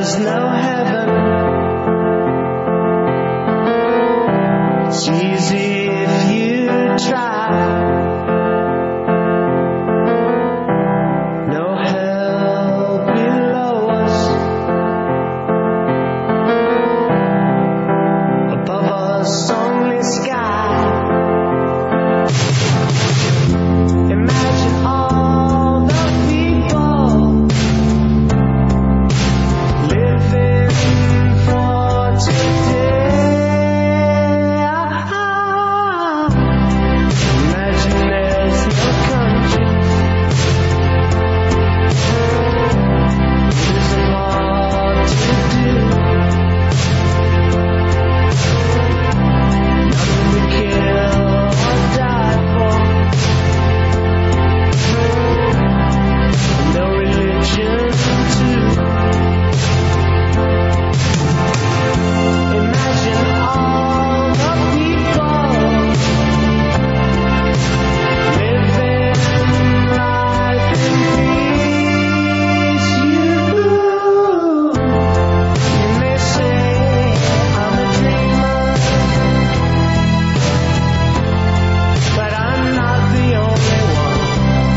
There's no heaven. It's easy if you try. No hell below us. Above us only sky. Imagine all the people living for today. Imagine there's no country. There's a lot to do. Nothing to kill or die for. No religion too. Imagine all the people living life in peace. You may say I'm a dreamer, but I'm not the only one.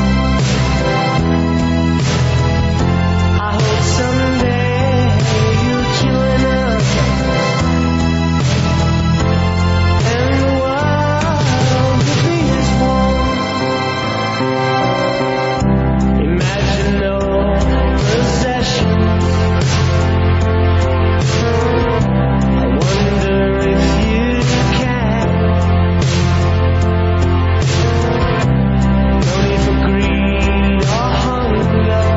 I hope someday you'll join us, and the world will be as one. Imagine no possessions. I wonder if you can. No need for greed or hunger.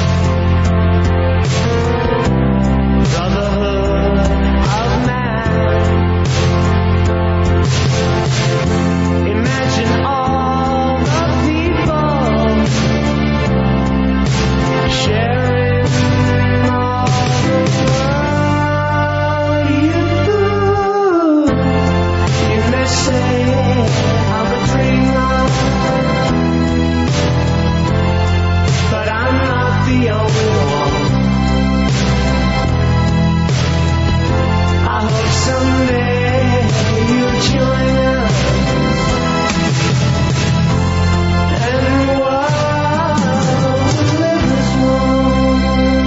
Brotherhood of man. Imagine all the people sharing all the world. You may say I'm a dreamer, but I'm not the only one. I hope someday you'll join us, and the world will live as one.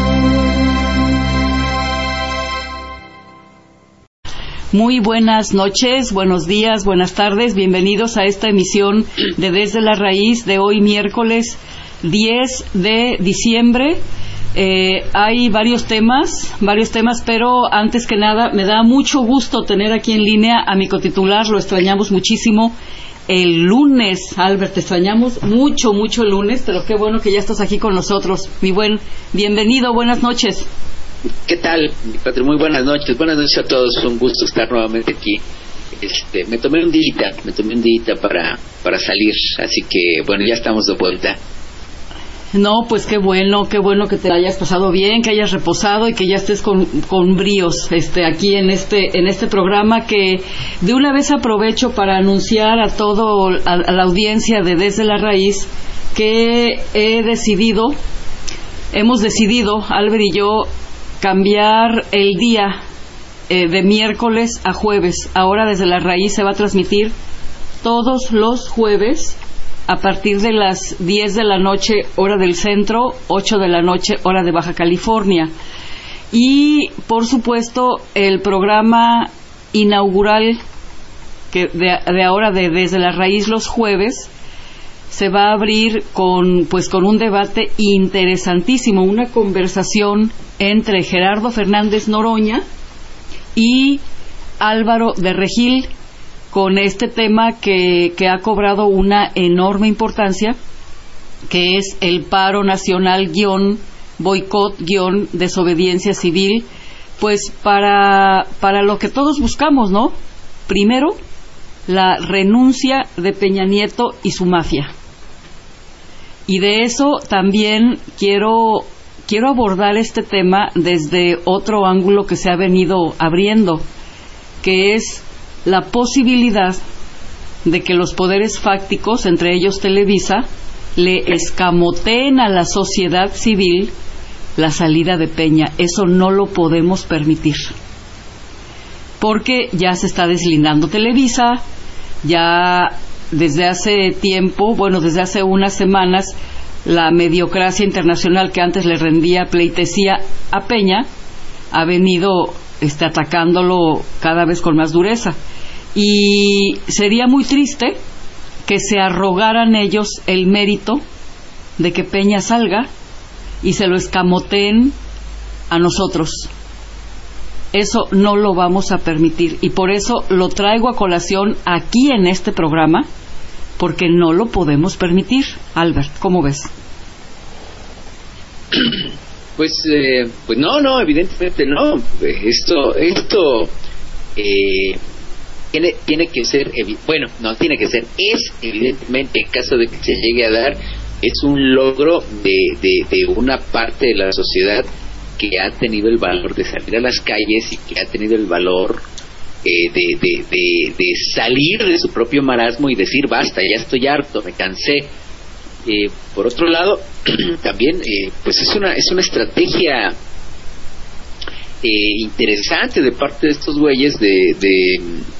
Muy buenas noches, buenos días, buenas tardes, bienvenidos a esta emisión de Desde la Raíz de hoy miércoles 10 de diciembre. Hay varios temas, pero antes que nada me da mucho gusto tener aquí en línea a mi cotitular. Lo extrañamos muchísimo el lunes. Albert, te extrañamos mucho el lunes, pero qué bueno que ya estás aquí con nosotros. Mi buen, bienvenido, buenas noches. ¿Qué tal, mi padre? Muy buenas noches a todos, un gusto estar nuevamente aquí. Me tomé un día para salir, así que bueno, ya estamos de vuelta. No, pues qué bueno que te hayas pasado bien, que hayas reposado y que ya estés con bríos aquí en este programa, que de una vez aprovecho para anunciar a la audiencia de Desde la Raíz que hemos decidido, Albert y yo, cambiar el día de miércoles a jueves. Ahora Desde la Raíz se va a transmitir todos los jueves a partir de las 10 de la noche, hora del centro, 8 de la noche, hora de Baja California. Y, por supuesto, el programa inaugural que de ahora de Desde la Raíz los jueves se va a abrir con un debate interesantísimo, una conversación entre Gerardo Fernández Noroña y Álvaro de Regil, con este tema que ha cobrado una enorme importancia, que es el paro nacional boicot desobediencia civil, pues para lo que todos buscamos, ¿no? Primero, la renuncia de Peña Nieto y su mafia. Y de eso también quiero abordar este tema desde otro ángulo que se ha venido abriendo, que es la posibilidad de que los poderes fácticos, entre ellos Televisa, le escamoteen a la sociedad civil la salida de Peña. Eso no lo podemos permitir. Porque ya se está deslindando Televisa, ya desde hace tiempo, bueno, desde hace unas semanas, la mediocracia internacional que antes le rendía pleitesía a Peña ha venido atacándolo cada vez con más dureza. Y sería muy triste que se arrogaran ellos el mérito de que Peña salga y se lo escamoteen a nosotros. Eso no lo vamos a permitir, y por eso lo traigo a colación aquí en este programa, porque no lo podemos permitir. Albert, ¿cómo ves? Pues no, evidentemente no. Esto tiene que ser, es evidentemente, en caso de que se llegue a dar, es un logro de una parte de la sociedad que ha tenido el valor de salir a las calles y que ha tenido el valor de salir de su propio marasmo y decir basta, ya estoy harto, me cansé. Por otro lado, también pues es una estrategia interesante de parte de estos güeyes de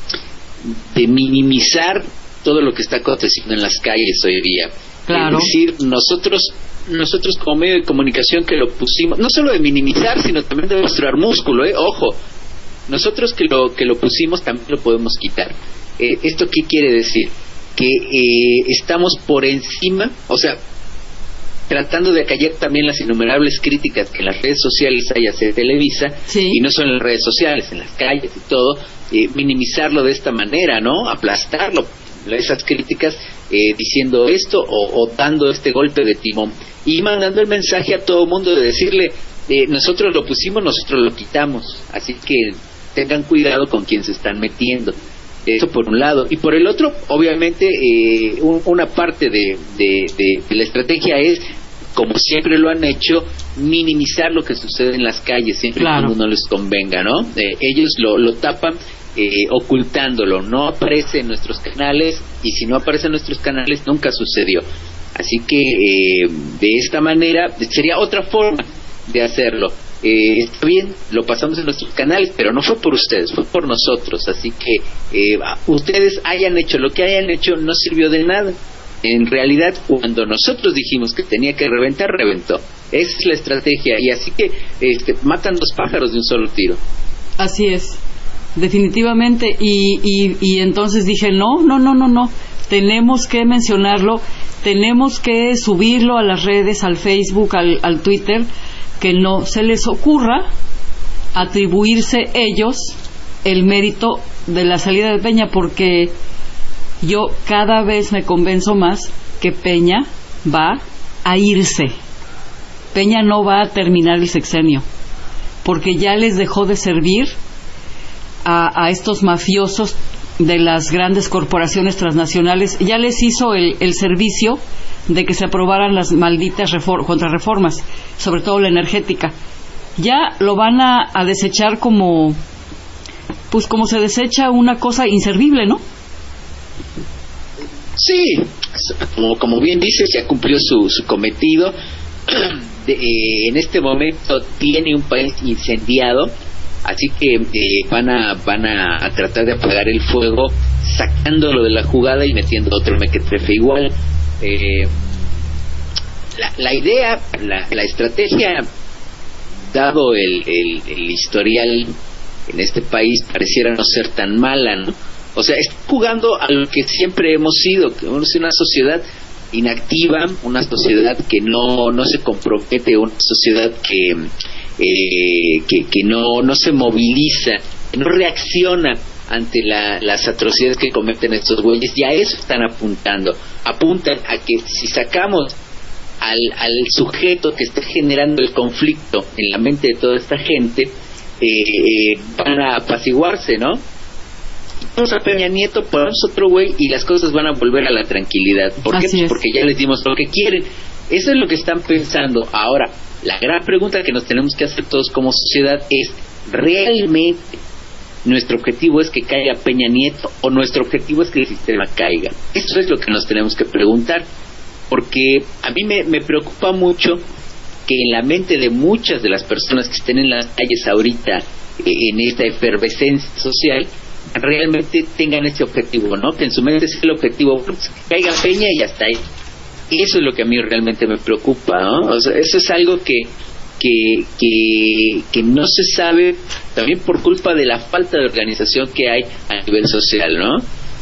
minimizar todo lo que está aconteciendo en las calles hoy día. Claro. Es decir, nosotros como medio de comunicación que lo pusimos, no solo de minimizar, sino también de mostrar músculo, ojo, nosotros que lo pusimos también lo podemos quitar. ¿Esto qué quiere decir? Que estamos por encima, o sea, tratando de acallar también las innumerables críticas que en las redes sociales hay hacia Televisa, sí, y no solo en las redes sociales, en las calles y todo, minimizarlo de esta manera, ¿no? Aplastarlo, esas críticas, diciendo esto o dando este golpe de timón y mandando el mensaje a todo mundo de decirle, nosotros lo pusimos, nosotros lo quitamos, así que tengan cuidado con quien se están metiendo. Eso por un lado, y por el otro, obviamente, una parte de la estrategia es, como siempre lo han hecho, minimizar lo que sucede en las calles, siempre y cuando no les convenga, ¿no? Ellos lo tapan ocultándolo, no aparece en nuestros canales, y si no aparece en nuestros canales nunca sucedió. Así que de esta manera sería otra forma de hacerlo. Está bien, lo pasamos en nuestros canales, pero no fue por ustedes, fue por nosotros. Así que ustedes hayan hecho lo que hayan hecho, no sirvió de nada. En realidad, cuando nosotros dijimos que tenía que reventar, reventó. Esa es la estrategia, y así que matan dos pájaros de un solo tiro. Así es, definitivamente. Y entonces dije, no, tenemos que mencionarlo, tenemos que subirlo a las redes, al Facebook, al Twitter, que no se les ocurra atribuirse ellos el mérito de la salida de Peña, porque yo cada vez me convenzo más que Peña va a irse. Peña no va a terminar el sexenio, porque ya les dejó de servir a estos mafiosos de las grandes corporaciones transnacionales, ya les hizo el servicio de que se aprobaran las malditas contrarreformas, sobre todo la energética. Ya lo van a desechar como se desecha una cosa inservible, ¿no? Sí, como bien dices, ya cumplió su cometido. En este momento tiene un país incendiado, así que van a tratar de apagar el fuego sacándolo de la jugada y metiendo otro mequetrefe igual. La idea, la estrategia, dado el historial en este país, pareciera no ser tan mala, ¿no? O sea, está jugando a lo que siempre hemos sido, que hemos sido una sociedad inactiva, una sociedad que no se compromete, una sociedad que no se moviliza, que no reacciona ante las atrocidades que cometen estos güeyes. Y a eso están apuntan a que si sacamos al sujeto que está generando el conflicto en la mente de toda esta gente, van a apaciguarse, ¿no? Vamos a Peña Nieto, ponemos otro güey y las cosas van a volver a la tranquilidad. ¿Por qué? Pues porque ya les dimos lo que quieren. Eso es lo que están pensando. Ahora, la gran pregunta que nos tenemos que hacer todos como sociedad es, ¿realmente nuestro objetivo es que caiga Peña Nieto o nuestro objetivo es que el sistema caiga? Eso es lo que nos tenemos que preguntar, porque a mí me preocupa mucho que en la mente de muchas de las personas que estén en las calles ahorita, en esta efervescencia social, realmente tengan ese objetivo, ¿no? Que en su mente sea el objetivo, pues, que caiga Peña y hasta ahí. Eso es lo que a mí realmente me preocupa, ¿no? O sea, eso es algo que no se sabe, también por culpa de la falta de organización que hay a nivel social, ¿no?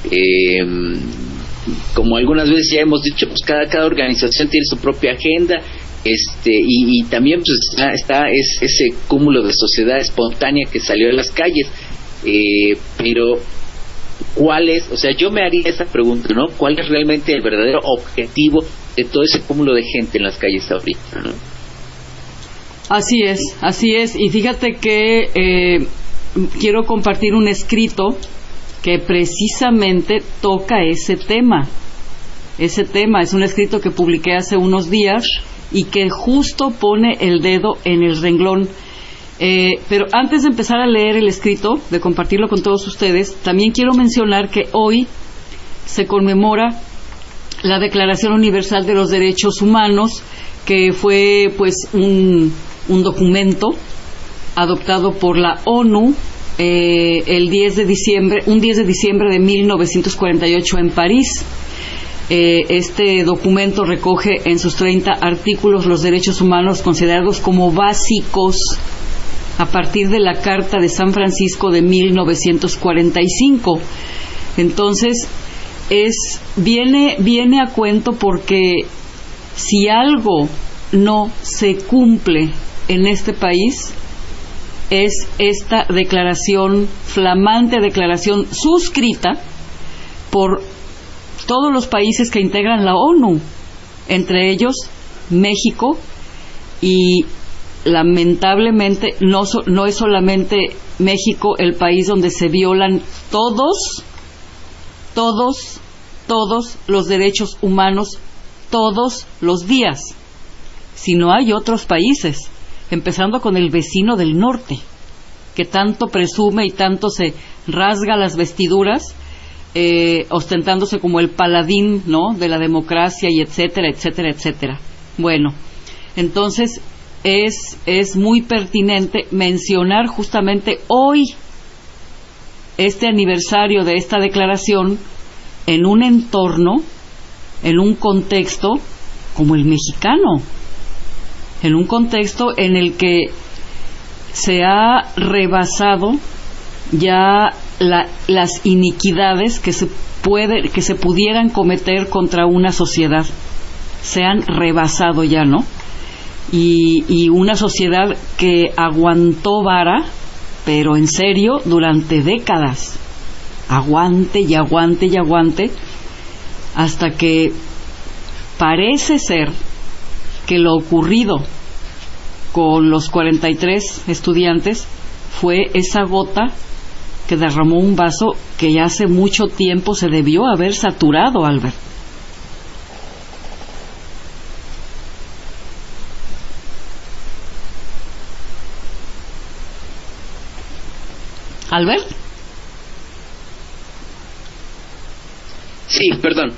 Como algunas veces ya hemos dicho, pues cada organización tiene su propia agenda, y también pues está ese cúmulo de sociedad espontánea que salió a las calles, pero ¿cuál es? O sea, yo me haría esa pregunta, ¿no? ¿Cuál es realmente el verdadero objetivo de todo ese cúmulo de gente en las calles ahorita, ¿no? Así es, y fíjate que quiero compartir un escrito que precisamente toca ese tema. Es un escrito que publiqué hace unos días y que justo pone el dedo en el renglón. Pero antes de empezar a leer el escrito, de compartirlo con todos ustedes, también quiero mencionar que hoy se conmemora la Declaración Universal de los Derechos Humanos, que fue pues un documento adoptado por la ONU un 10 de diciembre de 1948 en París. Este documento recoge en sus 30 artículos los derechos humanos considerados como básicos a partir de la Carta de San Francisco de 1945. Entonces, viene a cuento porque si algo no se cumple en este país, es esta declaración, flamante declaración suscrita por todos los países que integran la ONU, entre ellos México, y lamentablemente no es solamente México el país donde se violan todos los derechos humanos todos los días, sino hay otros países, empezando con el vecino del norte, que tanto presume y tanto se rasga las vestiduras, ostentándose como el paladín, ¿no?, de la democracia, y etcétera, etcétera, etcétera. Bueno, entonces es muy pertinente mencionar justamente hoy este aniversario de esta declaración en un entorno, en un contexto como el mexicano, en un contexto en el que se ha rebasado ya las iniquidades que se pudieran cometer contra una sociedad. Se han rebasado ya, ¿no? Y una sociedad que aguantó vara, pero en serio, durante décadas. Aguante y aguante y aguante, hasta que parece ser que lo ocurrido con los 43 estudiantes fue esa gota que derramó un vaso que ya hace mucho tiempo se debió haber saturado, Albert. ¿Albert? Sí, perdón,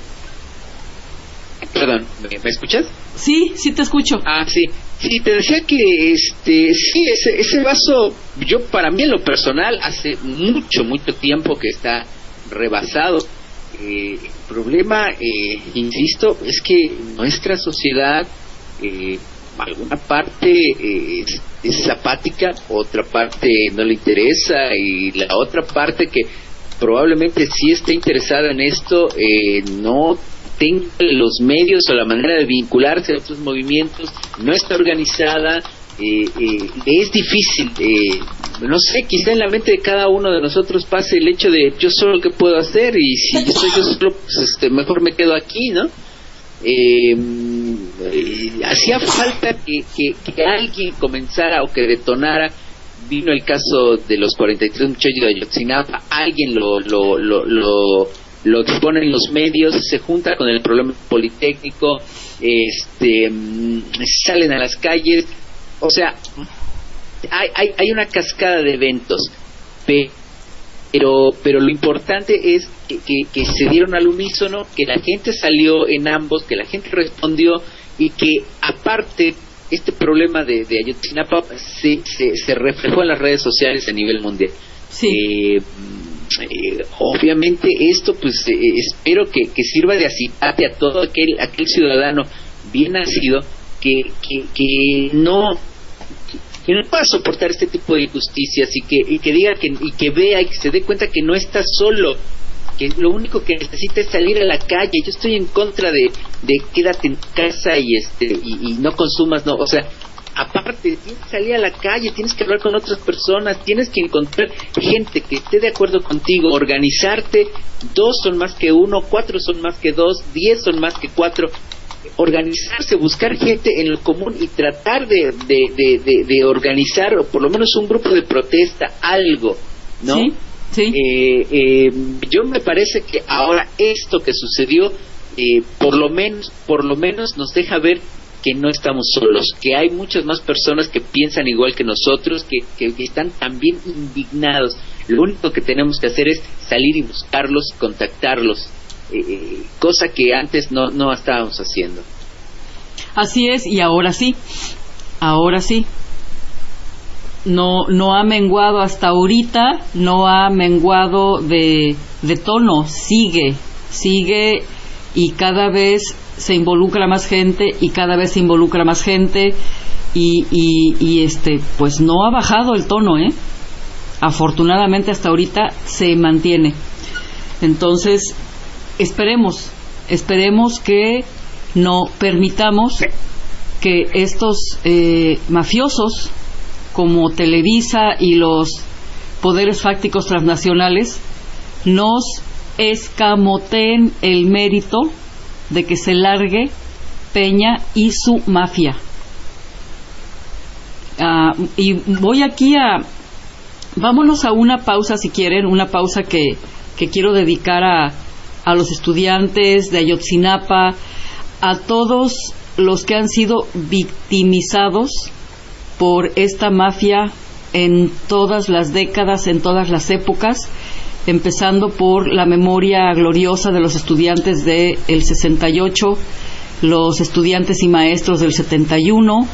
¿me escuchas? Sí, te escucho. Sí, te decía que ese vaso, para mí en lo personal, hace mucho tiempo que está rebasado. El problema, insisto, es que nuestra sociedad, alguna parte es apática, otra parte no le interesa, y la otra parte que probablemente sí esté interesada en esto, no tenga los medios o la manera de vincularse a otros movimientos, no está organizada, es difícil, no sé, quizá en la mente de cada uno de nosotros pase el hecho de yo solo qué puedo hacer, y si soy yo solo, pues mejor me quedo aquí, ¿no? Hacía falta que alguien comenzara o que detonara. Vino el caso de los 43 muchachos de Ayotzinapa, alguien lo expone en los medios, se junta con el problema politécnico, salen a las calles, o sea, hay una cascada de eventos, pero lo importante es que se dieron al unísono, que la gente salió en ambos, que la gente respondió, y que aparte este problema de Ayotzinapa se reflejó en las redes sociales a nivel mundial. Sí. Obviamente esto pues espero que sirva de acicate a todo aquel ciudadano bien nacido que no pueda soportar este tipo de injusticias y que diga y que vea y que se dé cuenta que no está solo, que lo único que necesita es salir a la calle. Yo estoy en contra de quédate en casa y no consumas, no, o sea, aparte tienes que salir a la calle, tienes que hablar con otras personas, tienes que encontrar gente que esté de acuerdo contigo, organizarte. 2 son más que 1, 4 son más que 2, 10 son más que 4. Organizarse, buscar gente en lo común y tratar de organizar, o por lo menos un grupo de protesta, algo, ¿no? Sí. Yo me parece que ahora esto que sucedió, por lo menos nos deja ver que no estamos solos, que hay muchas más personas que piensan igual que nosotros, que están también indignados. Lo único que tenemos que hacer es salir y buscarlos, contactarlos, cosa que antes no estábamos haciendo. Así es, y ahora sí. No ha menguado hasta ahorita, no ha menguado de tono, sigue y cada vez se involucra más gente y pues no ha bajado el tono, afortunadamente hasta ahorita se mantiene. Entonces esperemos que no permitamos que estos mafiosos como Televisa y los poderes fácticos transnacionales nos escamoteen el mérito de que se largue Peña y su mafia. Y voy aquí vámonos a una pausa, si quieren, una pausa que quiero dedicar a los estudiantes de Ayotzinapa, a todos los que han sido victimizados por esta mafia en todas las décadas, en todas las épocas, empezando por la memoria gloriosa de los estudiantes del 68, los estudiantes y maestros del 71,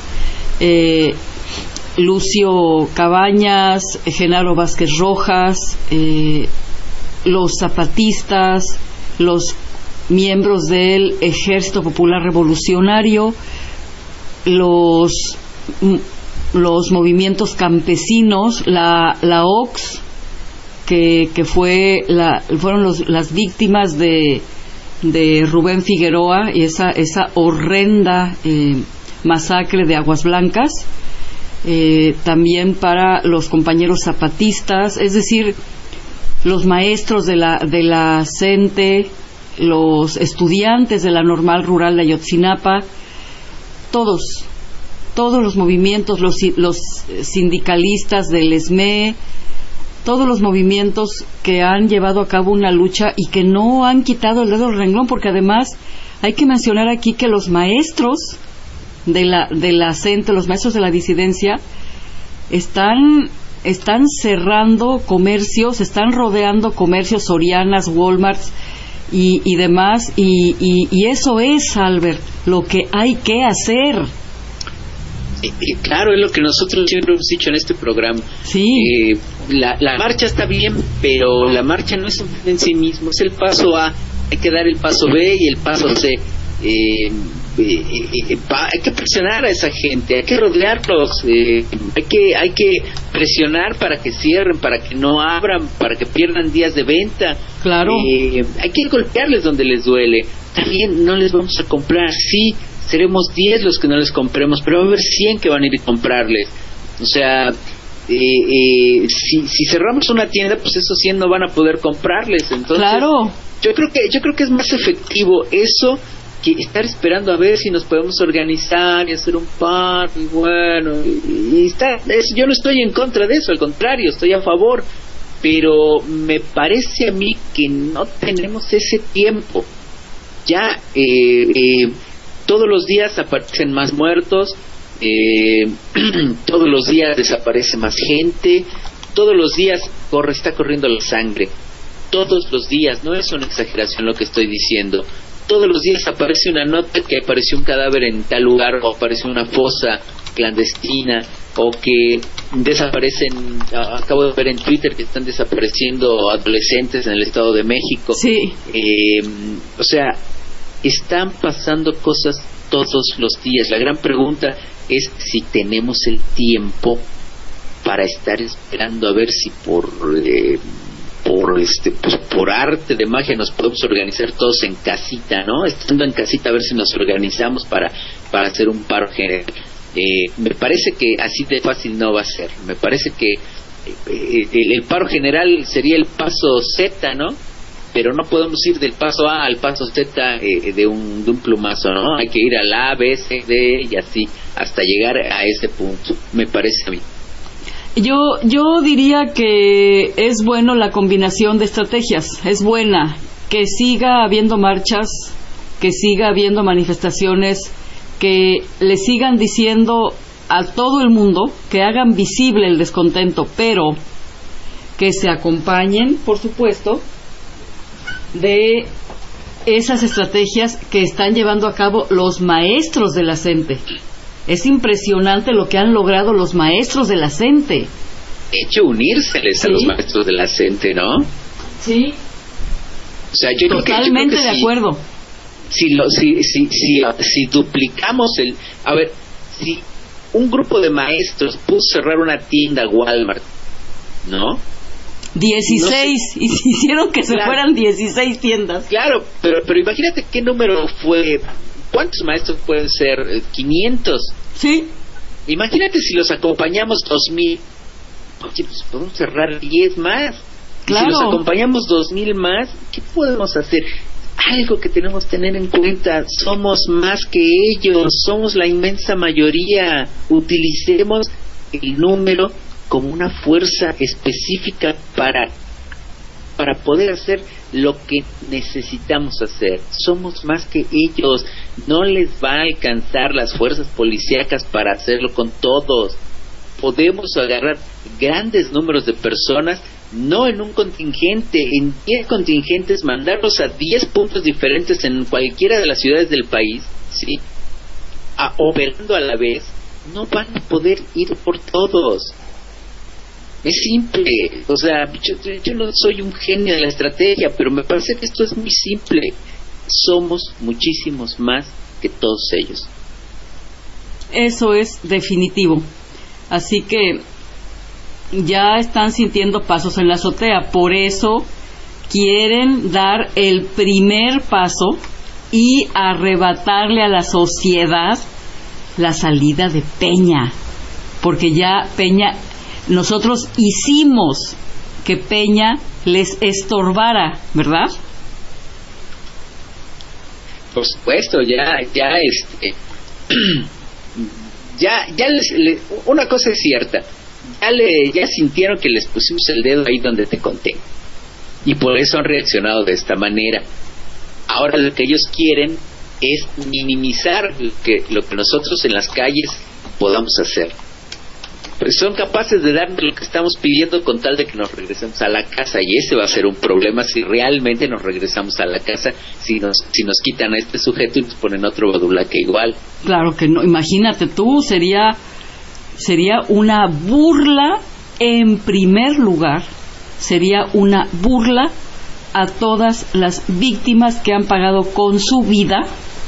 Lucio Cabañas, Genaro Vázquez Rojas, los zapatistas, los miembros del Ejército Popular Revolucionario, los movimientos campesinos, la OX, que fueron las víctimas de Rubén Figueroa y esa horrenda masacre de Aguas Blancas, también para los compañeros zapatistas, es decir, los maestros de la CENTE, los estudiantes de la Normal Rural de Ayotzinapa, todos los movimientos, los sindicalistas del ESME, todos los movimientos que han llevado a cabo una lucha y que no han quitado el dedo del renglón, porque además hay que mencionar aquí que los maestros de la CENTE, los maestros de la disidencia, están cerrando comercios, están rodeando comercios, Sorianas, Walmarts y demás, y eso es, Albert, lo que hay que hacer. Claro, es lo que nosotros siempre hemos dicho en este programa. Sí. La marcha está bien, pero la marcha no es un fin en sí mismo, es el paso A. Hay que dar el paso B y el paso C. Hay que presionar a esa gente, hay que rodearlos, hay que presionar para que cierren, para que no abran, para que pierdan días de venta. Claro. Hay que golpearles donde les duele. También no les vamos a comprar, sí, seremos 10 los que no les compremos, pero va a haber 100 que van a ir a comprarles. O sea, si cerramos una tienda, pues esos 100 no van a poder comprarles. Entonces, claro. Yo creo que es más efectivo eso que estar esperando a ver si nos podemos organizar y hacer un paro, y bueno, yo no estoy en contra de eso, al contrario, estoy a favor, pero me parece a mí que no tenemos ese tiempo. Ya todos los días aparecen más muertos, todos los días desaparece más gente, todos los días está corriendo la sangre, todos los días, no es una exageración lo que estoy diciendo. todos los días aparece una nota que apareció un cadáver en tal lugar, o aparece una fosa clandestina, o que desaparecen. Acabo de ver en Twitter que están desapareciendo adolescentes en el Estado de México. Sí. O sea, están pasando cosas todos los días. La gran pregunta es si tenemos el tiempo para estar esperando a ver si por arte de magia nos podemos organizar todos en casita, ¿no? Estando en casita, a ver si nos organizamos para hacer un paro general. Me parece que así de fácil no va a ser. Me parece que el paro general sería el paso Z, ¿no? Pero no podemos ir del paso A al paso Z de un plumazo, ¿no? Hay que ir al A, B, C, D y así hasta llegar a ese punto, me parece a mí. Yo diría que es bueno la combinación de estrategias, es buena que siga habiendo marchas, que siga habiendo manifestaciones, que le sigan diciendo a todo el mundo que hagan visible el descontento, pero que se acompañen, por supuesto, de esas estrategias que están llevando a cabo los maestros de la CENTE. Es impresionante lo que han logrado los maestros de la CENTE. De hecho, unírseles a los maestros de la CENTE, ¿no? Sí. O sea, yo totalmente creo que de acuerdo. Si duplicamos a ver, si un grupo de maestros pudo cerrar una tienda Walmart, ¿no? 16, y hicieron que se fueran 16 tiendas. Claro, pero imagínate qué número fue. ¿Cuántos maestros pueden ser? 500. Sí. Imagínate si los acompañamos 2000. Oye, pues podemos cerrar 10 más. Claro. Y si los acompañamos 2000 más, ¿qué podemos hacer? Algo que tenemos que tener en cuenta: somos más que ellos, somos la inmensa mayoría. Utilicemos el número como una fuerza específica para poder hacer lo que necesitamos hacer. Somos más que ellos. No les va a alcanzar las fuerzas policíacas para hacerlo con todos. Podemos agarrar grandes números de personas, no en un contingente, en 10 contingentes, mandarlos a 10 puntos diferentes en cualquiera de las ciudades del país, ¿sí? Operando a la vez. No van a poder ir por todos. Es simple. O sea, yo no soy un genio de la estrategia, pero me parece que esto es muy simple. Somos muchísimos más que todos ellos. Eso es definitivo. Así que ya están sintiendo pasos en la azotea. Por eso quieren dar el primer paso y arrebatarle a la sociedad la salida de Peña. Porque ya Peña... Nosotros hicimos que Peña les estorbara, ¿verdad? Por supuesto, ya una cosa es cierta, ya sintieron que les pusimos el dedo ahí donde te conté, y por eso han reaccionado de esta manera. Ahora lo que ellos quieren es minimizar lo que nosotros en las calles podamos hacer. Pues son capaces de darnos lo que estamos pidiendo con tal de que nos regresemos a la casa, y ese va a ser un problema si realmente nos regresamos a la casa, si nos quitan a este sujeto y nos ponen otro badulaque igual. Claro que no, imagínate tú, sería una burla. En primer lugar, sería una burla a todas las víctimas que han pagado con su vida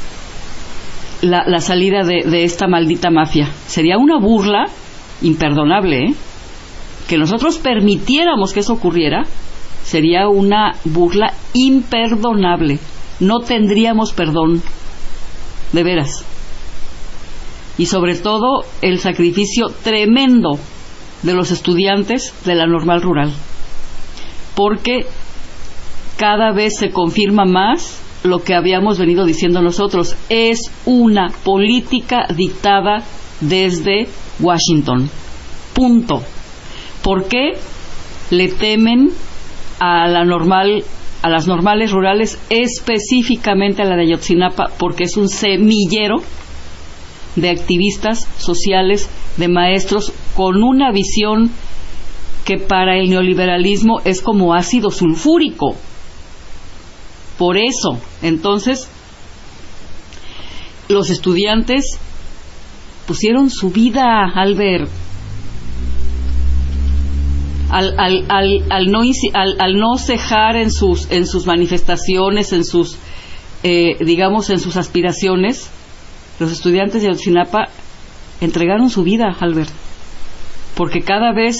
la salida de esta maldita mafia. Sería una burla imperdonable, ¿eh? Que nosotros permitiéramos que eso ocurriera sería una burla imperdonable. No tendríamos perdón, de veras. Y sobre todo el sacrificio tremendo de los estudiantes de la Normal Rural, porque cada vez se confirma más lo que habíamos venido diciendo nosotros: es una política dictada desde Washington. Punto. ¿Por qué le temen a las normales rurales, específicamente a la de Ayotzinapa? Porque es un semillero de activistas sociales, de maestros con una visión que para el neoliberalismo es como ácido sulfúrico. Por eso, entonces, los estudiantes pusieron su vida, Albert, al no cejar en sus manifestaciones, en sus digamos, en sus aspiraciones. Los estudiantes de Ayotzinapa entregaron su vida, Albert, porque cada vez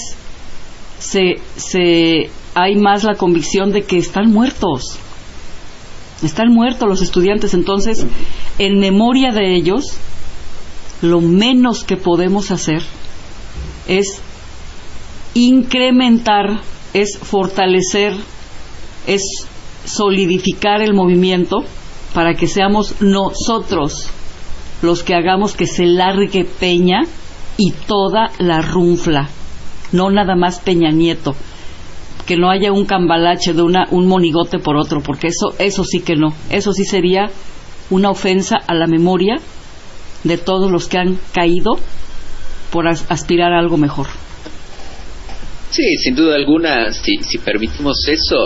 hay más la convicción de que están muertos los estudiantes. Entonces, en memoria de ellos, lo menos que podemos hacer es incrementar, es fortalecer, es solidificar el movimiento para que seamos nosotros los que hagamos que se largue Peña y toda la runfla, no nada más Peña Nieto, que no haya un cambalache de un monigote por otro, porque eso sí que no, eso sí sería una ofensa a la memoria de todos los que han caído por aspirar a algo mejor. Sí, sin duda alguna, si permitimos eso,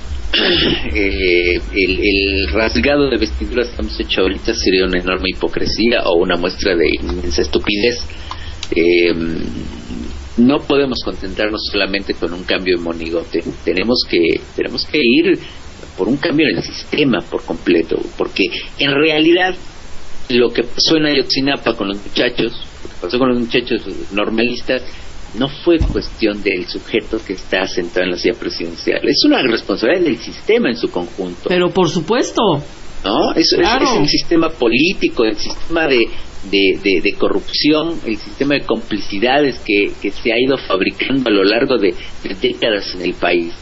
el rasgado de vestiduras que hemos hecho ahorita sería una enorme hipocresía o una muestra de inmensa estupidez. No podemos contentarnos solamente con un cambio de monigote. Tenemos que ir por un cambio en el sistema por completo, porque en realidad lo que pasó en Ayotzinapa con los muchachos, lo que pasó con los muchachos normalistas, no fue cuestión del sujeto que está sentado en la silla presidencial. Es una responsabilidad del sistema en su conjunto. Pero por supuesto, ¿no? Claro. Es el sistema político, el sistema de corrupción, el sistema de complicidades que se ha ido fabricando a lo largo de décadas en el país.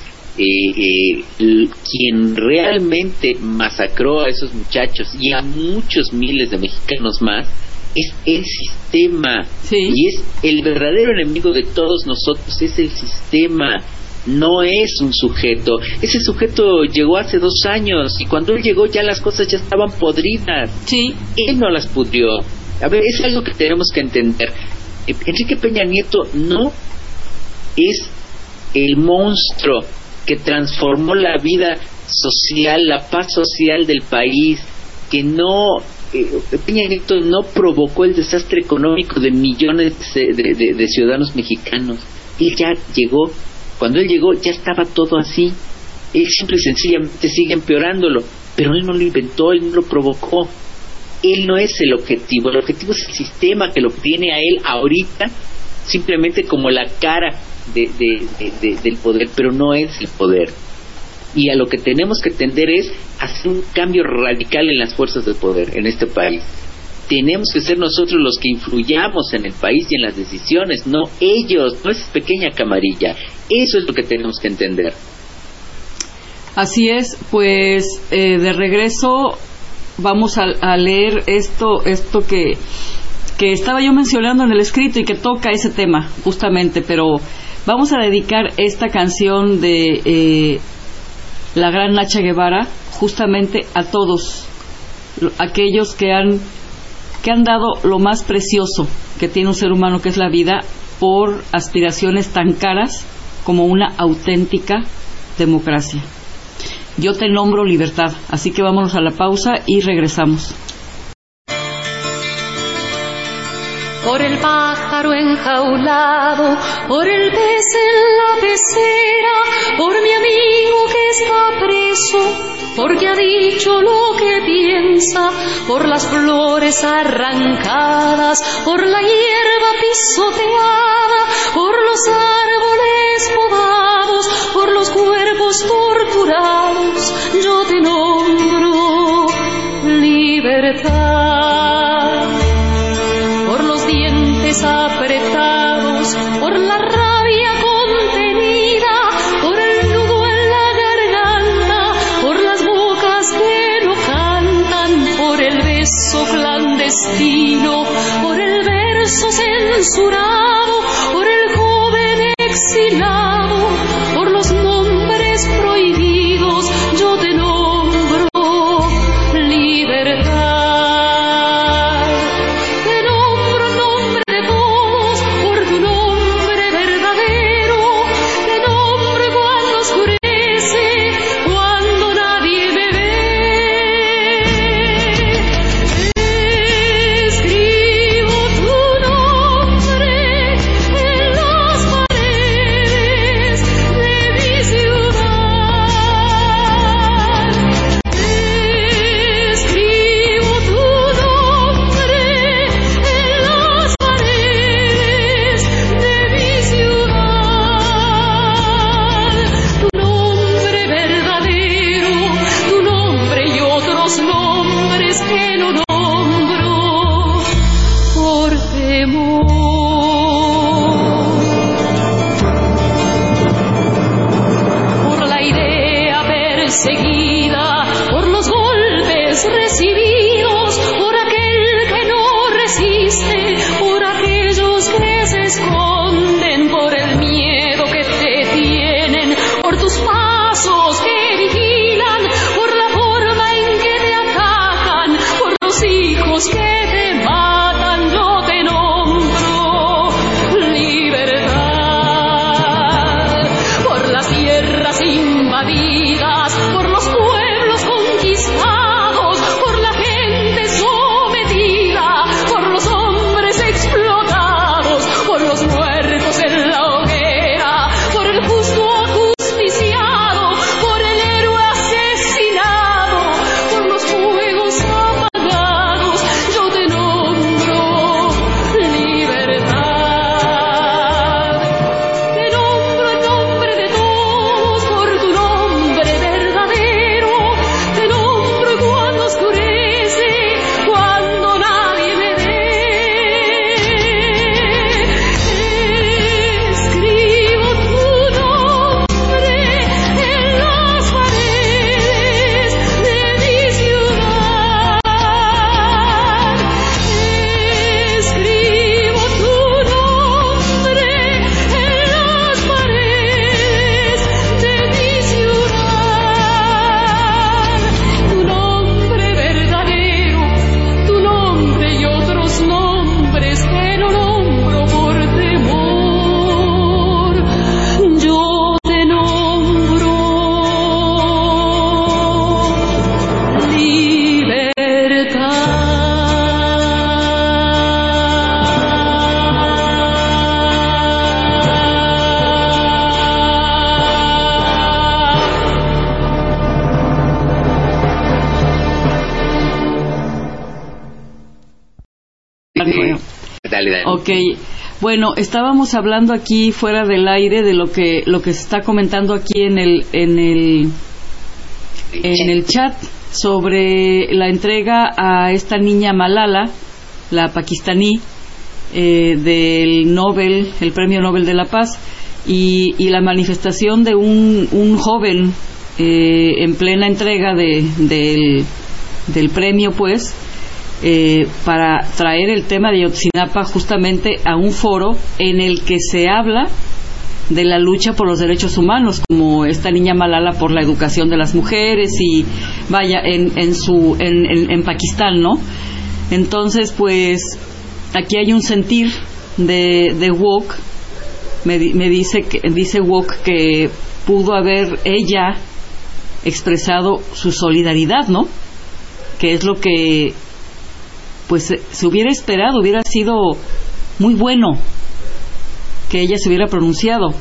Quien realmente masacró a esos muchachos y a muchos miles de mexicanos más es el sistema. Sí. Y es el verdadero enemigo de todos nosotros, es el sistema, no es un sujeto. Ese sujeto llegó hace 2 años y cuando él llegó ya las cosas ya estaban podridas. Sí. Él no las pudrió. A ver, es algo que tenemos que entender. Enrique Peña Nieto no es el monstruo que transformó la vida social, la paz social del país, que no... Peña Nieto no provocó el desastre económico de millones de ciudadanos mexicanos. Él ya llegó, cuando él llegó ya estaba todo así. Él simple y sencillamente sigue empeorándolo, pero él no lo inventó, él no lo provocó. Él no es el objetivo es el sistema que lo tiene a él ahorita simplemente como la cara del poder, pero no es el poder. Y a lo que tenemos que tender es hacer un cambio radical en las fuerzas del poder en este país. Tenemos que ser nosotros los que influyamos en el país y en las decisiones, no ellos, no esa pequeña camarilla. Eso es lo que tenemos que entender. Así es, pues de regreso vamos a leer esto que estaba yo mencionando en el escrito y que toca ese tema justamente, pero vamos a dedicar esta canción de la gran Nacha Guevara justamente a todos aquellos que han dado lo más precioso que tiene un ser humano, que es la vida, por aspiraciones tan caras como una auténtica democracia. Yo te nombro libertad, así que vámonos a la pausa y regresamos. Por el pájaro enjaulado, por el pez en la pecera, por mi amigo que está preso, porque ha dicho lo que piensa, por las flores arrancadas, por la hierba pisoteada, por los árboles podados, por los cuerpos torturados, yo te nombro libertad. Apretados, por la rabia contenida, por el nudo en la garganta, por las bocas que no cantan, por el beso clandestino, por el verso censurado, por el joven exilado, por los nombres prohibidos, yo te nombro libertad. Dale. Ok. Bueno, estábamos hablando aquí fuera del aire de lo que se está comentando aquí en el chat sobre la entrega a esta niña Malala, la pakistaní, del Nobel, el Premio Nobel de la Paz, y la manifestación de un joven en plena entrega del premio, pues, para traer el tema de Ayotzinapa justamente a un foro en el que se habla de la lucha por los derechos humanos, como esta niña Malala por la educación de las mujeres y vaya en Pakistán, ¿no? Entonces, pues aquí hay un sentir de woke. Me dice woke que pudo haber ella expresado su solidaridad, ¿no? Que es lo que pues se hubiera esperado, hubiera sido muy bueno que ella se hubiera pronunciado.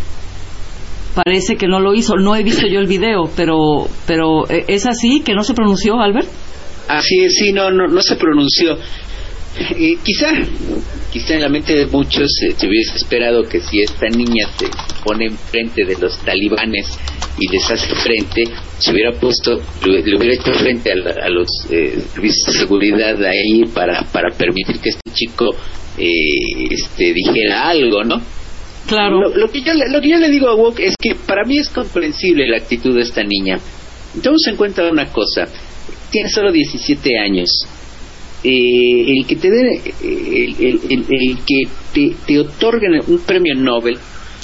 Parece que no lo hizo. No he visto yo el video, pero ¿es así que no se pronunció, Albert? Así es, sí, no se pronunció. Quizá en la mente de muchos se hubiese esperado que si esta niña se pone enfrente de los talibanes y les hace frente, se hubiera puesto, le hubiera hecho frente a los servicios de seguridad de ahí para permitir que este chico dijera algo, ¿no? Claro. Lo que yo le digo a Wok es que para mí es comprensible la actitud de esta niña. Tomemos en cuenta una cosa: tiene solo 17 años. El que te den, el que te otorguen un premio Nobel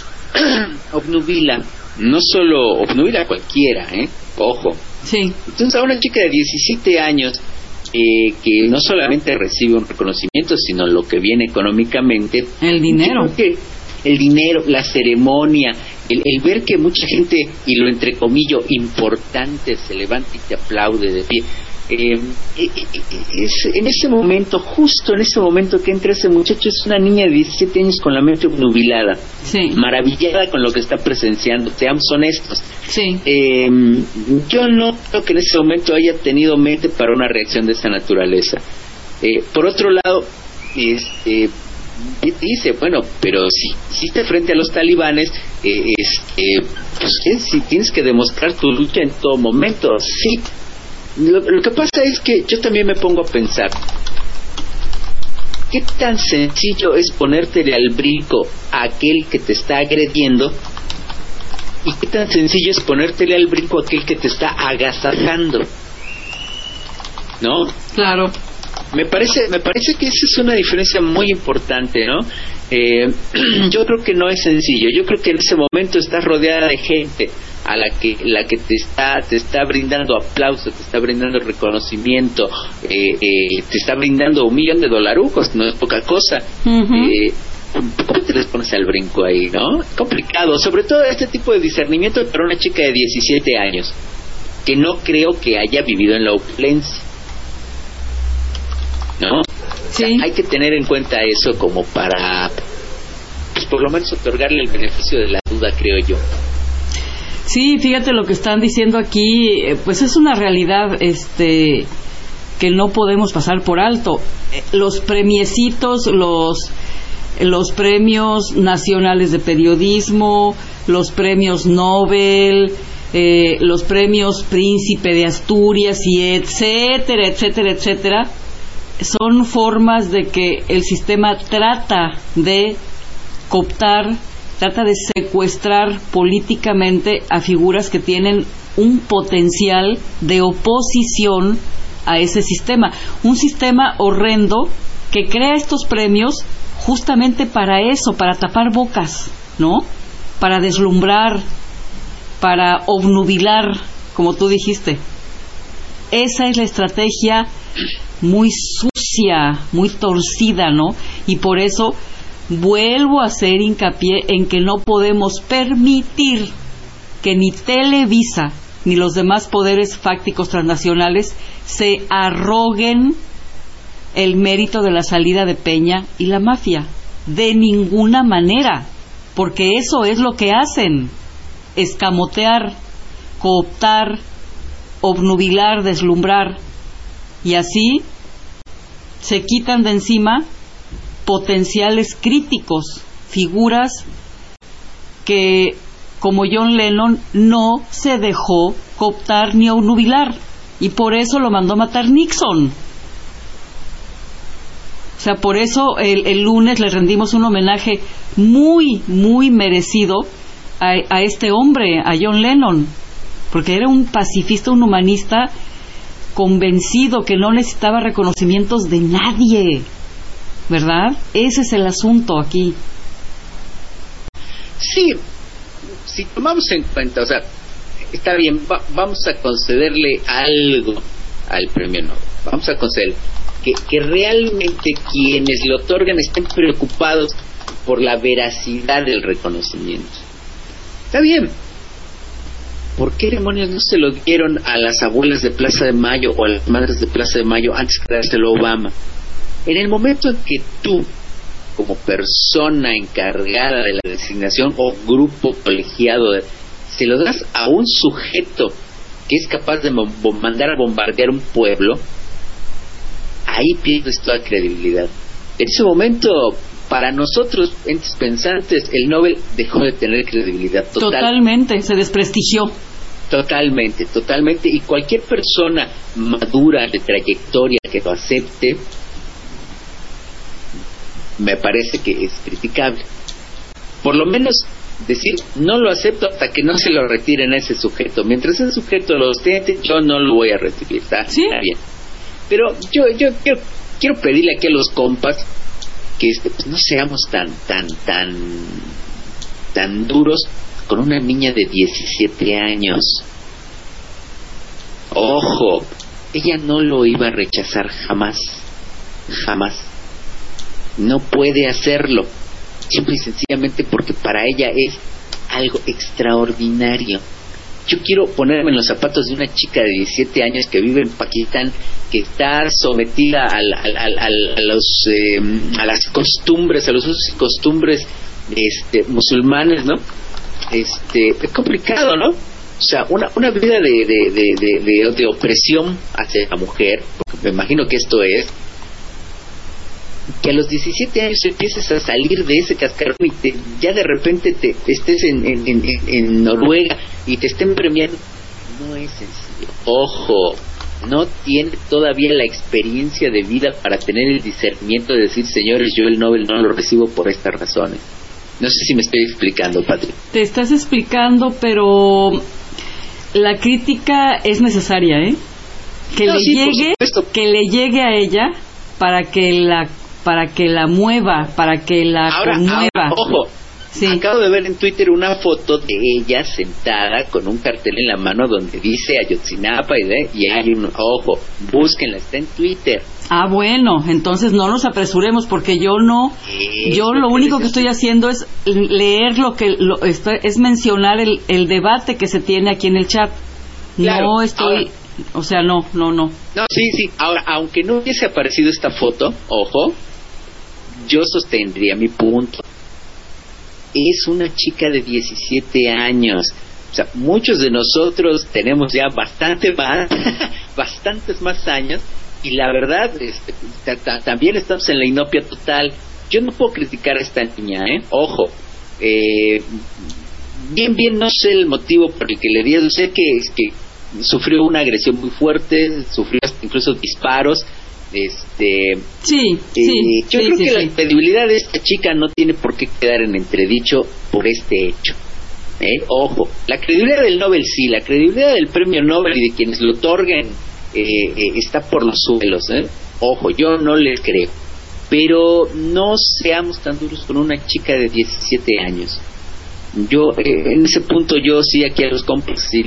obnubila, no solo obnubila a cualquiera, ojo. Sí. Entonces a una chica de 17 años que no solamente recibe un reconocimiento, sino lo que viene económicamente, el dinero. Yo creo que el dinero, la ceremonia, el ver que mucha gente, y lo entrecomillo, importante, se levanta y te aplaude de pie. Es en ese momento, justo en ese momento que entra ese muchacho, es una niña de 17 años con la mente obnubilada, sí, maravillada con lo que está presenciando, seamos honestos. Sí. Yo no creo que en ese momento haya tenido mente para una reacción de esa naturaleza. Por otro lado, dice, bueno, pero si hiciste frente a los talibanes, pues si tienes que demostrar tu lucha en todo momento. Sí. Lo que pasa es que yo también me pongo a pensar, ¿qué tan sencillo es ponértele al brinco a aquel que te está agrediendo? ¿Y qué tan sencillo es ponértele al brinco a aquel que te está agasajando? ¿No? Claro. Me parece que esa es una diferencia muy importante, ¿no? Yo creo que no es sencillo. Yo creo que en ese momento estás rodeada de gente a la que te está brindando aplausos, te está brindando reconocimiento, te está brindando $1 millón, no es poca cosa. Uh-huh. ¿Cómo te les pones al brinco ahí, no? Complicado, sobre todo este tipo de discernimiento para una chica de 17 años que no creo que haya vivido en la opulencia, ¿no? Sí. O sea, hay que tener en cuenta eso como para, pues, por lo menos otorgarle el beneficio de la duda, creo yo. Sí, fíjate lo que están diciendo aquí, pues es una realidad que no podemos pasar por alto. Los premiecitos, los premios nacionales de periodismo, los premios Nobel, los premios Príncipe de Asturias y etcétera, etcétera, etcétera, son formas de que el sistema trata de cooptar, trata de secuestrar políticamente a figuras que tienen un potencial de oposición a ese sistema. Un sistema horrendo que crea estos premios justamente para eso, para tapar bocas, ¿no? Para deslumbrar, para obnubilar, como tú dijiste. Esa es la estrategia muy sucia, muy torcida, ¿no? Y por eso vuelvo a hacer hincapié en que no podemos permitir que ni Televisa ni los demás poderes fácticos transnacionales se arroguen el mérito de la salida de Peña y la mafia. De ninguna manera, porque eso es lo que hacen: escamotear, cooptar, obnubilar, deslumbrar, y así se quitan de encima potenciales críticos, figuras que, como John Lennon, no se dejó cooptar ni obnubilar, y por eso lo mandó matar Nixon. O sea, por eso el lunes le rendimos un homenaje muy, muy merecido a este hombre, a John Lennon, porque era un pacifista, un humanista convencido que no necesitaba reconocimientos de nadie, ¿verdad? Ese es el asunto aquí. Sí, si tomamos en cuenta, o sea, está bien, vamos a concederle algo al premio Nobel, vamos a conceder que realmente quienes lo otorgan estén preocupados por la veracidad del reconocimiento. Está bien. ¿Por qué demonios no se lo dieron a las abuelas de Plaza de Mayo o a las madres de Plaza de Mayo antes que dárselo a Obama? En el momento en que tú, como persona encargada de la designación o grupo colegiado, se lo das a un sujeto que es capaz de mandar a bombardear un pueblo, ahí pierdes toda credibilidad. En ese momento, para nosotros, entes pensantes, el Nobel dejó de tener credibilidad total. Totalmente, se desprestigió. Totalmente, totalmente. Y cualquier persona madura, de trayectoria, que lo acepte, me parece que es criticable. Por lo menos decir, no lo acepto hasta que no se lo retiren a ese sujeto. Mientras ese sujeto lo ostente, yo no lo voy a recibir. Está bien. Pero yo quiero pedirle aquí a los compas que pues no seamos tan duros con una niña de 17 años. Ojo, ella no lo iba a rechazar jamás. No puede hacerlo, simple y sencillamente porque para ella es algo extraordinario. Yo quiero ponerme en los zapatos de una chica de 17 años que vive en Pakistán, que está sometida a las costumbres, a los usos y costumbres musulmanes, ¿no? Es complicado, ¿no? O sea, una vida de opresión hacia la mujer, porque me imagino que esto es, que a los 17 años empieces a salir de ese cascarón y ya de repente te estés en Noruega y te estén premiando. No es sencillo. Ojo, no tiene todavía la experiencia de vida para tener el discernimiento de decir, señores, yo el Nobel no lo recibo por estas razones. No sé si me estoy explicando, Patri. Te estás explicando, pero la crítica es necesaria, ¿eh? Que le llegue a ella para que la mueva, para que la conmueva. Ahora, ojo, sí. Acabo de ver en Twitter una foto de ella sentada con un cartel en la mano donde dice Ayotzinapa y hay un, ojo, búsquenla, está en Twitter. Ah, bueno, entonces no nos apresuremos porque yo lo único que estoy haciendo es leer es mencionar el debate que se tiene aquí en el chat. Claro, no estoy... Ahora, o sea, no. No, sí. Ahora, aunque no hubiese aparecido esta foto, ojo, yo sostendría mi punto. Es una chica de 17 años. O sea, muchos de nosotros tenemos ya bastantes más años y la verdad también estamos en la inopia total. Yo no puedo criticar a esta niña, ojo. Bien no sé el motivo por el que le di. Sé que sufrió una agresión muy fuerte, sufrió incluso disparos. Yo creo que la credibilidad de esta chica no tiene por qué quedar en entredicho por este hecho. Ojo, la credibilidad del Nobel sí, la credibilidad del premio Nobel y de quienes lo otorguen está por los suelos. Ojo, yo no le creo, pero no seamos tan duros con una chica de 17 años. Yo en ese punto yo sí aquí a los compas sí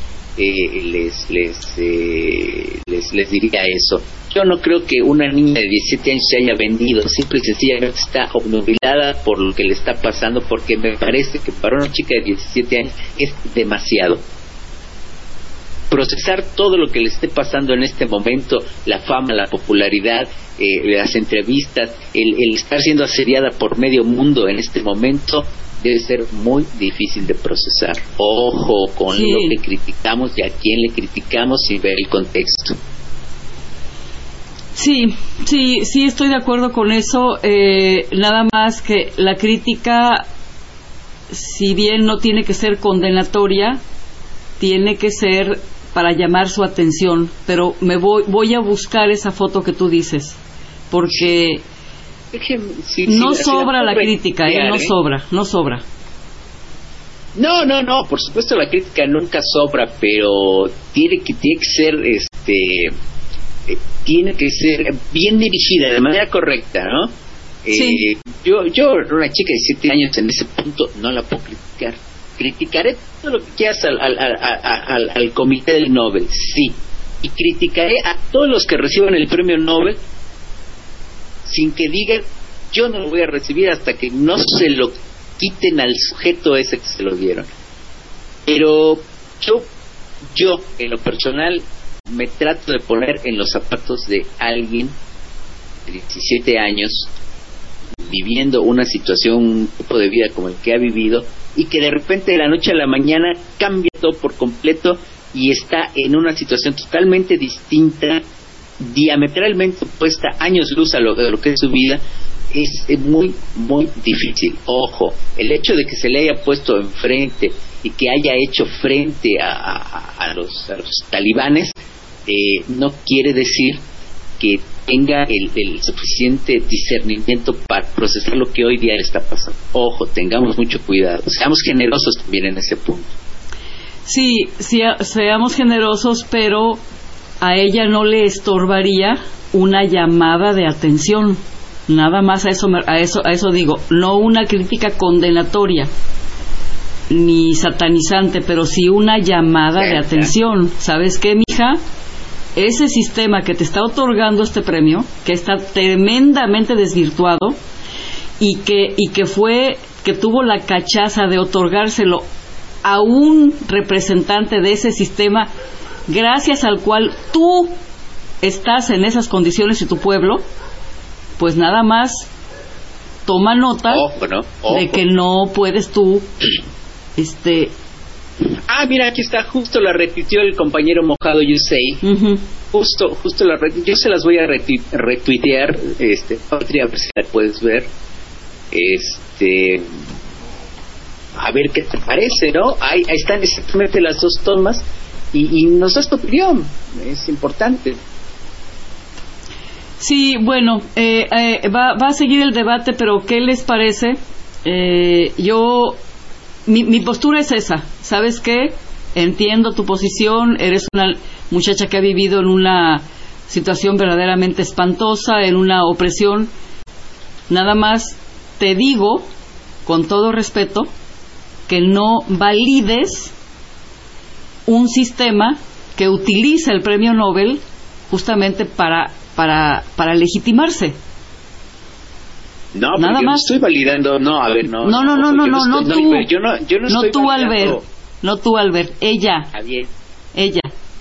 les diría eso. Yo no creo que una niña de 17 años se haya vendido, simple y sencillamente está obnubilada por lo que le está pasando, porque me parece que para una chica de 17 años es demasiado. Procesar todo lo que le esté pasando en este momento, la fama, la popularidad, las entrevistas, el estar siendo asediada por medio mundo en este momento, debe ser muy difícil de procesar. Ojo con lo que criticamos y a quién le criticamos y ver el contexto. Sí, estoy de acuerdo con eso. Nada más que la crítica, si bien no tiene que ser condenatoria, tiene que ser para llamar su atención. Pero voy a buscar esa foto que tú dices, porque no sobra la crítica, no sobra. No, por supuesto la crítica nunca sobra, pero tiene que ser tiene que ser bien dirigida, de manera correcta, ¿no? Sí. Yo, una chica de 7 años en ese punto no la puedo criticar. Criticaré todo lo que quieras al comité del Nobel, sí. Y criticaré a todos los que reciban el premio Nobel sin que digan, yo no lo voy a recibir hasta que no se lo quiten al sujeto ese que se lo dieron. Pero yo en lo personal me trato de poner en los zapatos de alguien de 17 años viviendo una situación, un tipo de vida como el que ha vivido, y que de repente de la noche a la mañana cambia todo por completo y está en una situación totalmente distinta, diametralmente opuesta, años luz a lo que es su vida. Es muy, muy difícil. Ojo, el hecho de que se le haya puesto enfrente y que haya hecho frente a los talibanes no quiere decir que tenga el suficiente discernimiento para procesar lo que hoy día le está pasando. Ojo, tengamos mucho cuidado, seamos generosos también en ese punto. Sí, seamos generosos, pero a ella no le estorbaría una llamada de atención. Nada más a eso digo, no una crítica condenatoria ni satanizante, pero sí una llamada de atención. ¿Sabes qué, mija? Ese sistema que te está otorgando este premio, que está tremendamente desvirtuado y que tuvo la cachaza de otorgárselo a un representante de ese sistema, gracias al cual tú estás en esas condiciones y tu pueblo, pues nada más toma nota. Ojo. De que no puedes tú mira, aquí está, justo la retuiteó el compañero Mojado Yusei. Uh-huh. Justo la retuiteó. Yo se las voy a retuitear, Patria, a ver si la puedes ver. A ver qué te parece, ¿no? Ahí están exactamente las dos tomas y nos das tu opinión, es importante. Sí, bueno, va a seguir el debate, pero ¿qué les parece? Mi postura es esa. ¿Sabes qué? Entiendo tu posición. Eres una muchacha que ha vivido en una situación verdaderamente espantosa, en una opresión. Nada más te digo, con todo respeto, que no valides un sistema que utiliza el premio Nobel justamente para legitimarse. No, nada yo más. No estoy validando, no, a ver, no. No tú. Yo no estoy tú, validando. Albert. No tú, Albert. Ella. Javier. Ella.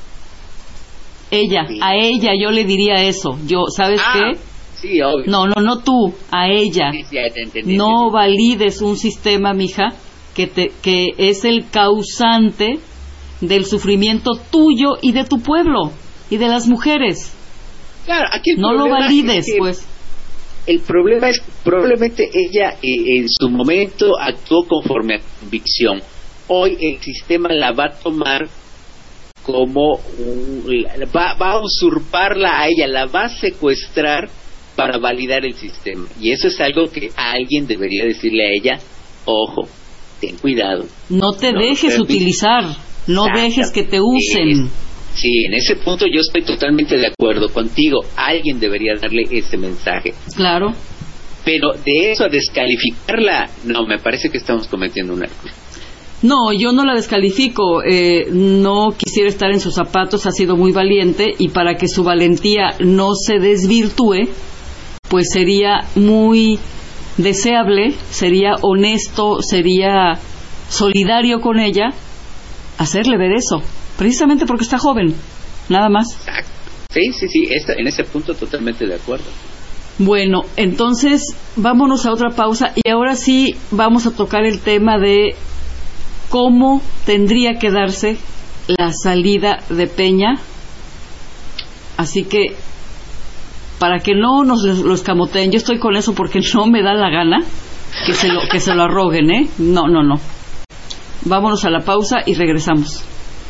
Sí. A ella yo le diría eso. ¿Sabes qué? Sí, obvio. No tú, a ella. Sí, ya te entendí. No valides un sistema, mija, que es el causante del sufrimiento tuyo y de tu pueblo y de las mujeres. Claro, aquí el no lo valides, es que pues. El problema es probablemente ella en su momento actuó conforme a convicción. Hoy el sistema la va a tomar como va a usurparla a ella, la va a secuestrar para validar el sistema. Y eso es algo que alguien debería decirle a ella: ojo, ten cuidado. No te dejes utilizar, no dejes que te usen. Sí, en ese punto yo estoy totalmente de acuerdo contigo. Alguien debería darle ese mensaje. Claro. Pero de eso a descalificarla, no, me parece que estamos cometiendo un error. No, yo no la descalifico. No quisiera estar en sus zapatos, ha sido muy valiente, y para que su valentía no se desvirtúe, pues sería muy deseable, sería honesto, sería solidario con ella hacerle ver eso. Precisamente porque está joven, nada más. Exacto. Sí, en ese punto totalmente de acuerdo. Bueno, entonces vámonos a otra pausa y ahora sí vamos a tocar el tema de cómo tendría que darse la salida de Peña. Así que para que no nos lo escamoteen. Yo estoy con eso porque no me da la gana que se lo arroguen, ¿eh? No. Vámonos a la pausa y regresamos.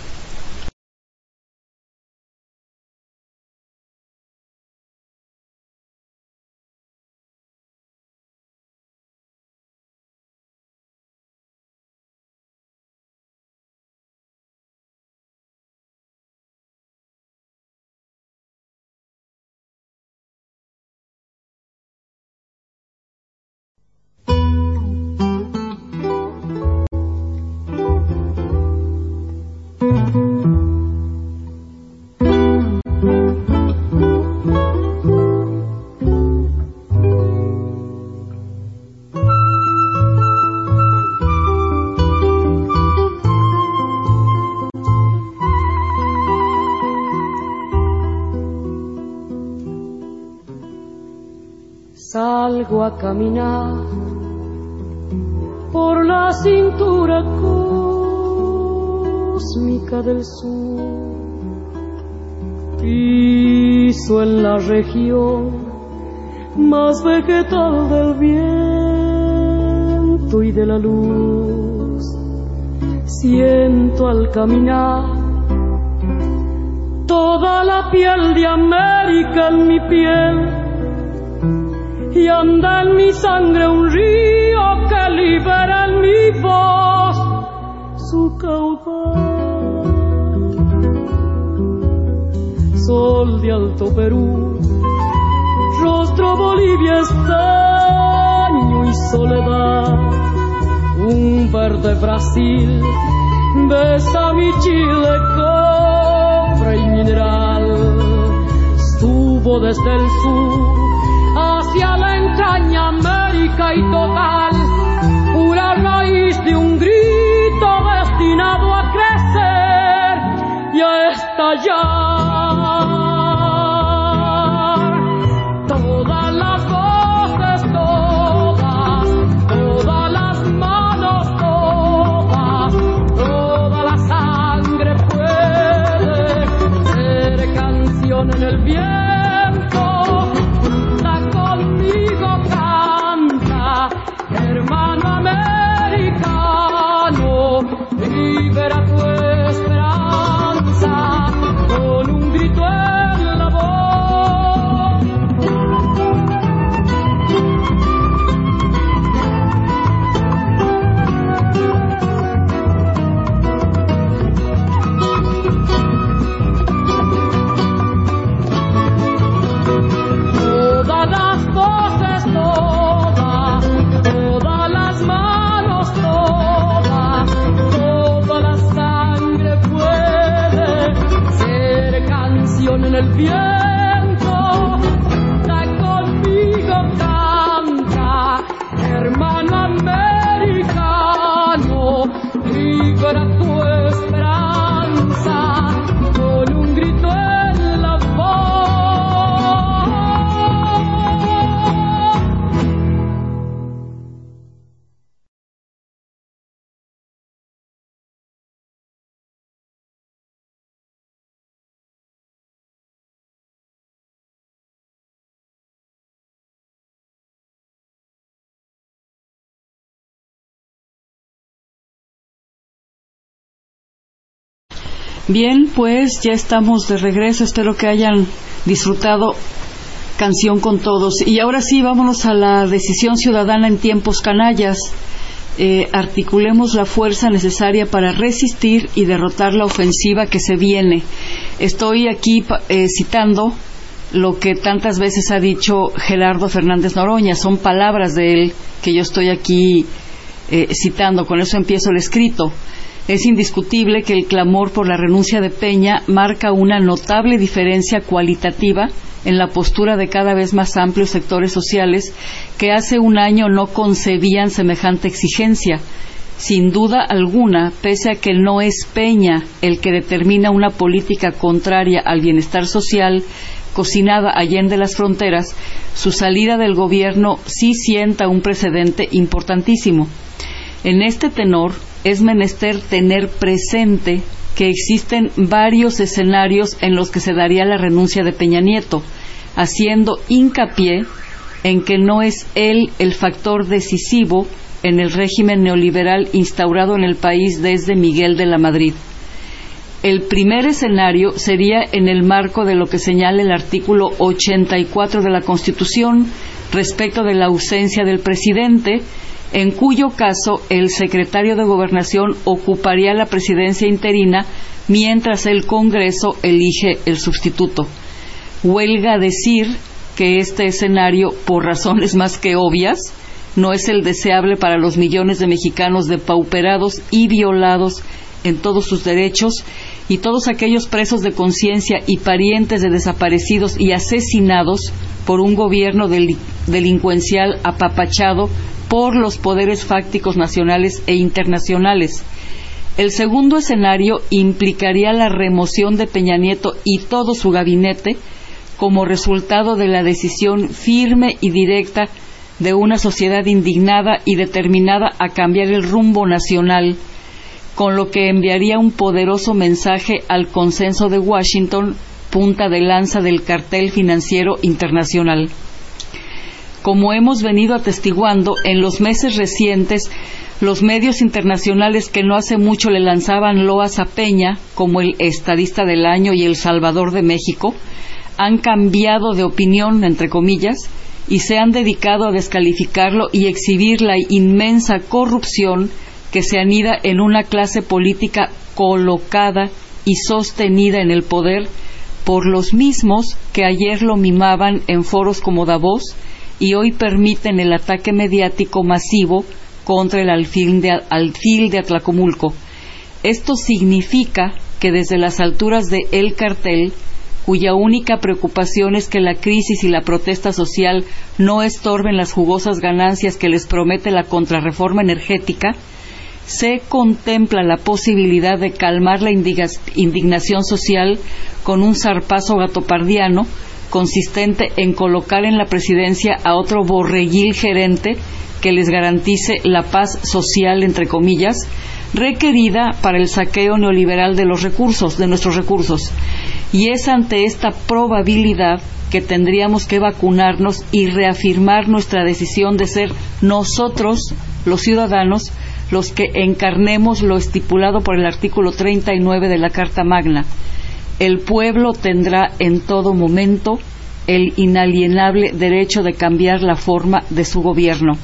Salgo a caminar por la cintura cósmica del sur, piso en la región más vegetal del viento y de la luz. Siento al caminar toda la piel de América en mi piel, y anda en mi sangre un río que libera en mi voz su caudal. Sol de Alto Perú, rostro Bolivia, estaño y soledad, un verde Brasil besa mi Chile, cobre y mineral. Subo desde el sur hacia la entraña América y total, pura raíz de un grito destinado a crecer y a estallar. Todas las voces, todas las manos, toda la sangre puede ser canción en el viento. Hermano americano, libera tu esperanza con un grito en la voz. Todas las voces, todas las manos, toda la sangre puede ser canción en el viento. Da conmigo, canta, hermano americano, libera tu esperanza con un grito en la voz. Bien, pues ya estamos de regreso. Espero que hayan disfrutado Canción con Todos. Y ahora sí, vámonos a la decisión ciudadana en tiempos canallas. Articulemos la fuerza necesaria para resistir y derrotar la ofensiva que se viene. Estoy aquí citando lo que tantas veces ha dicho Gerardo Fernández Noroña. Son palabras de él que yo estoy aquí citando. Con eso empiezo el escrito. Es indiscutible que el clamor por la renuncia de Peña marca una notable diferencia cualitativa en la postura de cada vez más amplios sectores sociales que hace un año no concebían semejante exigencia. Sin duda alguna, pese a que no es Peña el que determina una política contraria al bienestar social cocinada allende las fronteras, su salida del gobierno sí sienta un precedente importantísimo. En este tenor, es menester tener presente que existen varios escenarios en los que se daría la renuncia de Peña Nieto. haciendo hincapié en que no es él el factor decisivo en el régimen neoliberal instaurado en el país desde Miguel de la Madrid. El primer escenario sería en el marco de lo que señala el artículo 84 de la Constitución respecto de la ausencia del presidente, en cuyo caso el secretario de Gobernación ocuparía la presidencia interina mientras el Congreso elige el sustituto. Huelga decir que este escenario, por razones más que obvias, no es el deseable para los millones de mexicanos depauperados y violados en todos sus derechos, y todos aquellos presos de conciencia y parientes de desaparecidos y asesinados por un gobierno delincuencial apapachado por los poderes fácticos nacionales e internacionales. El segundo escenario implicaría la remoción de Peña Nieto y todo su gabinete como resultado de la decisión firme y directa de una sociedad indignada y determinada a cambiar el rumbo nacional, con lo que enviaría un poderoso mensaje al consenso de Washington, punta de lanza del cartel financiero internacional. Como hemos venido atestiguando, en los meses recientes, los medios internacionales que no hace mucho le lanzaban loas a Peña, como el Estadista del Año y el Salvador de México, han cambiado de opinión, entre comillas, y se han dedicado a descalificarlo y exhibir la inmensa corrupción que se anida en una clase política colocada y sostenida en el poder por los mismos que ayer lo mimaban en foros como Davos y hoy permiten el ataque mediático masivo contra el alfil de Atlacomulco. Esto significa que desde las alturas de El Cartel, cuya única preocupación es que la crisis y la protesta social no estorben las jugosas ganancias que les promete la contrarreforma energética, se contempla la posibilidad de calmar la indignación social con un zarpazo gatopardiano consistente en colocar en la presidencia a otro borreguil gerente que les garantice la paz social, entre comillas, requerida para el saqueo neoliberal de nuestros recursos. Y es ante esta probabilidad que tendríamos que vacunarnos y reafirmar nuestra decisión de ser nosotros, los ciudadanos, los que encarnemos lo estipulado por el artículo 39 de la Carta Magna. El pueblo tendrá en todo momento el inalienable derecho de cambiar la forma de su gobierno.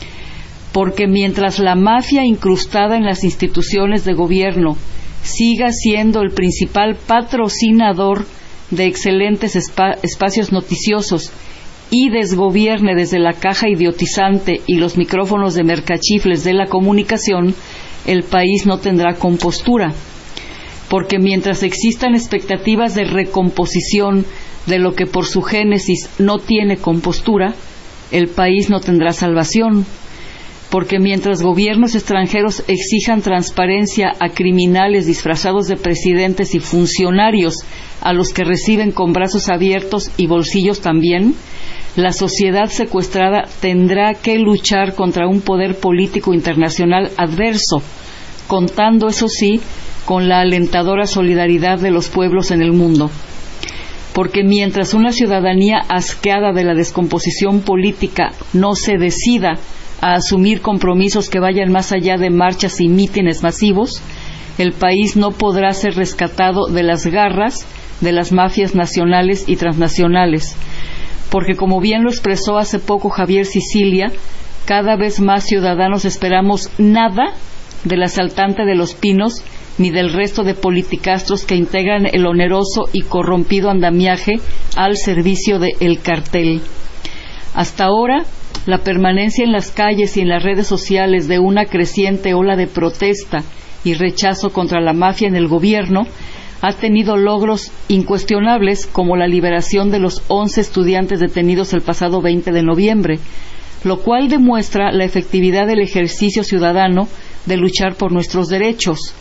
Porque mientras la mafia incrustada en las instituciones de gobierno siga siendo el principal patrocinador de excelentes espacios noticiosos y desgobierne desde la caja idiotizante y los micrófonos de mercachifles de la comunicación, el país no tendrá compostura. Porque mientras existan expectativas de recomposición de lo que por su génesis no tiene compostura, el país no tendrá salvación. Porque mientras gobiernos extranjeros exijan transparencia a criminales disfrazados de presidentes y funcionarios a los que reciben con brazos abiertos y bolsillos también, la sociedad secuestrada tendrá que luchar contra un poder político internacional adverso, contando, eso sí, con la alentadora solidaridad de los pueblos en el mundo. Porque mientras una ciudadanía asqueada de la descomposición política no se decida a asumir compromisos que vayan más allá de marchas y mítines masivos, el país no podrá ser rescatado de las garras de las mafias nacionales y transnacionales. Porque, como bien lo expresó hace poco Javier Sicilia, cada vez más ciudadanos esperamos nada del asaltante de Los Pinos ni del resto de politicastros que integran el oneroso y corrompido andamiaje al servicio de El Cartel. Hasta ahora, la permanencia en las calles y en las redes sociales de una creciente ola de protesta y rechazo contra la mafia en el gobierno ha tenido logros incuestionables, como la liberación de los 11 estudiantes detenidos el pasado 20 de noviembre, lo cual demuestra la efectividad del ejercicio ciudadano de luchar por nuestros derechos.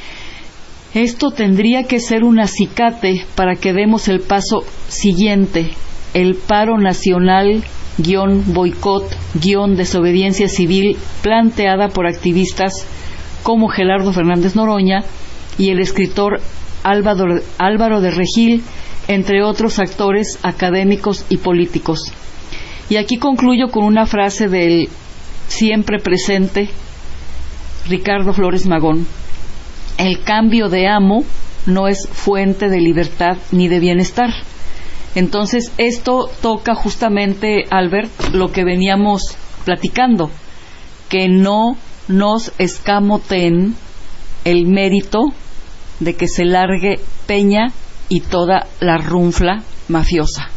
Esto tendría que ser un acicate para que demos el paso siguiente, el paro nacional _boicot _desobediencia civil planteada por activistas como Gerardo Fernández Noroña y el escritor Álvaro de Regil, entre otros actores académicos y políticos. Y aquí concluyo con una frase del siempre presente Ricardo Flores Magón: el cambio de amo no es fuente de libertad ni de bienestar. Entonces esto toca justamente, Albert, lo que veníamos platicando, que no nos escamoteen el mérito de que se largue Peña y toda la runfla mafiosa.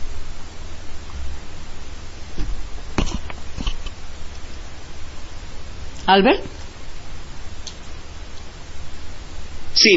Albert. Sí,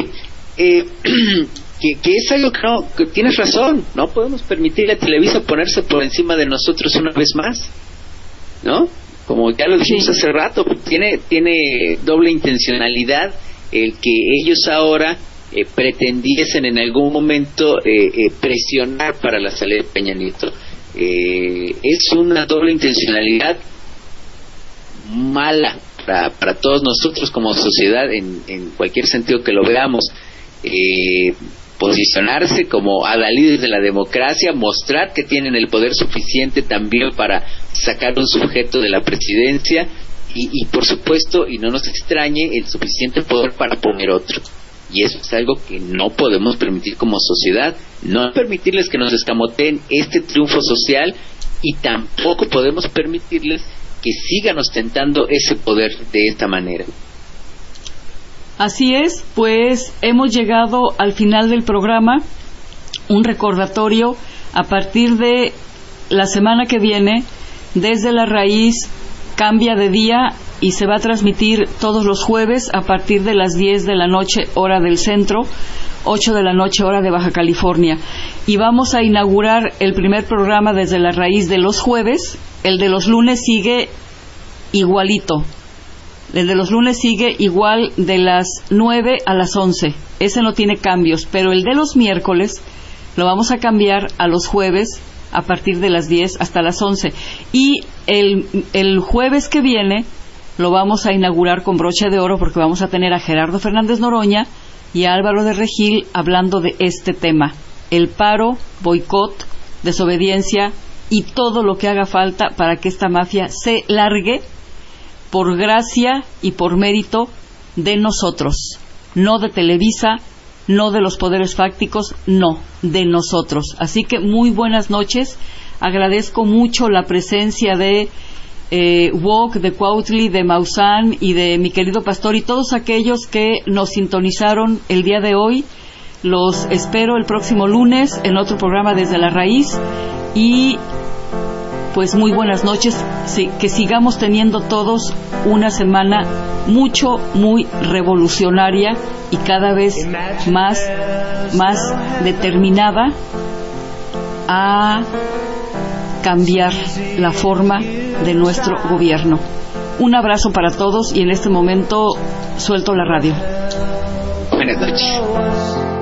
que es algo que tienes razón. No podemos permitirle a Televisa ponerse por encima de nosotros una vez más, ¿no? Como ya lo dijimos hace rato, tiene doble intencionalidad el que ellos ahora pretendiesen en algún momento presionar para la salida de Peña Nieto. Es una doble intencionalidad mala para todos nosotros como sociedad, en cualquier sentido que lo veamos. Posicionarse como adalides de la democracia, mostrar que tienen el poder suficiente también para sacar un sujeto de la presidencia y por supuesto, y no nos extrañe, el suficiente poder para poner otro. Y eso es algo que no podemos permitir como sociedad, no permitirles que nos escamoteen este triunfo social, y tampoco podemos permitirles que sigan ostentando ese poder de esta manera. Así es, pues hemos llegado al final del programa. Un recordatorio: a partir de la semana que viene, Desde la Raíz cambia de día y se va a transmitir todos los jueves a partir de las 10 de la noche, hora del centro, 8 de la noche, hora de Baja California. Y vamos a inaugurar el primer programa Desde la Raíz de los jueves. El de los lunes sigue igualito. El de los lunes sigue igual, de las 9 a las 11. Ese no tiene cambios, pero el de los miércoles lo vamos a cambiar a los jueves a partir de las 10 hasta las 11. Y el jueves que viene lo vamos a inaugurar con broche de oro, porque vamos a tener a Gerardo Fernández Noroña y a Álvaro de Regil hablando de este tema: el paro, boicot, desobediencia y todo lo que haga falta para que esta mafia se largue, por gracia y por mérito de nosotros, no de Televisa, no de los poderes fácticos, no, de nosotros. Así que muy buenas noches. Agradezco mucho la presencia de Wok, de Cuautli, de Maussan y de mi querido pastor, y todos aquellos que nos sintonizaron el día de hoy. Los espero el próximo lunes en otro programa Desde la Raíz, y pues muy buenas noches. Sí, que sigamos teniendo todos una semana muy revolucionaria y cada vez más determinada a cambiar la forma de nuestro gobierno. Un abrazo para todos, y en este momento suelto la radio. Buenas noches.